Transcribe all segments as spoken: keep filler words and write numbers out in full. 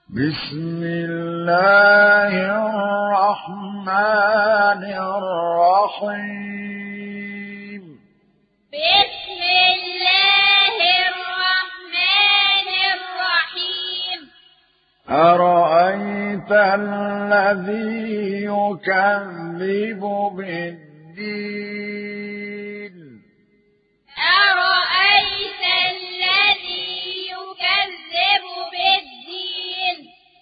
بسم الله الرحمن الرحيم بسم الله الرحمن الرحيم أرأيت الذي يكذب بالدين أرأيت الذي يكذب بالدين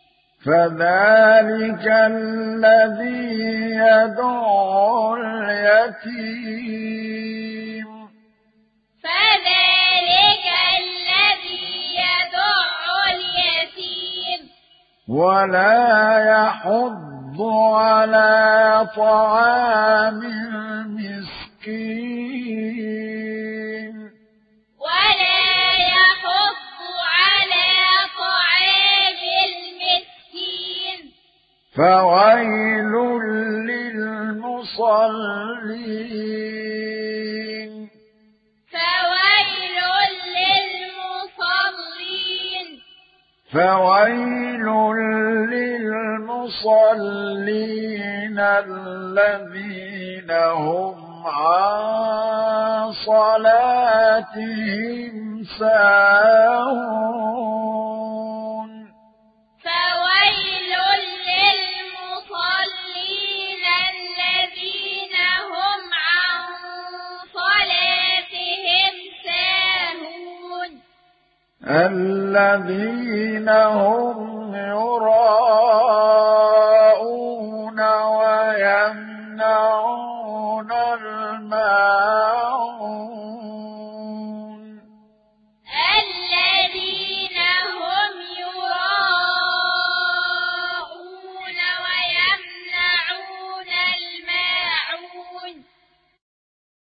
فذلك الذي يدعو اليتيم فذلك الذي يدعو اليتيم ولا يحض على طعام المسكين ولا يحض على طعام المسكين فويل للمصلين فويل للمصلين فويل للمصلين الذين هم عن صلاتهم ساهون فويل للمصلين الذين هم عن صلاتهم ساهون الذين هم يراءون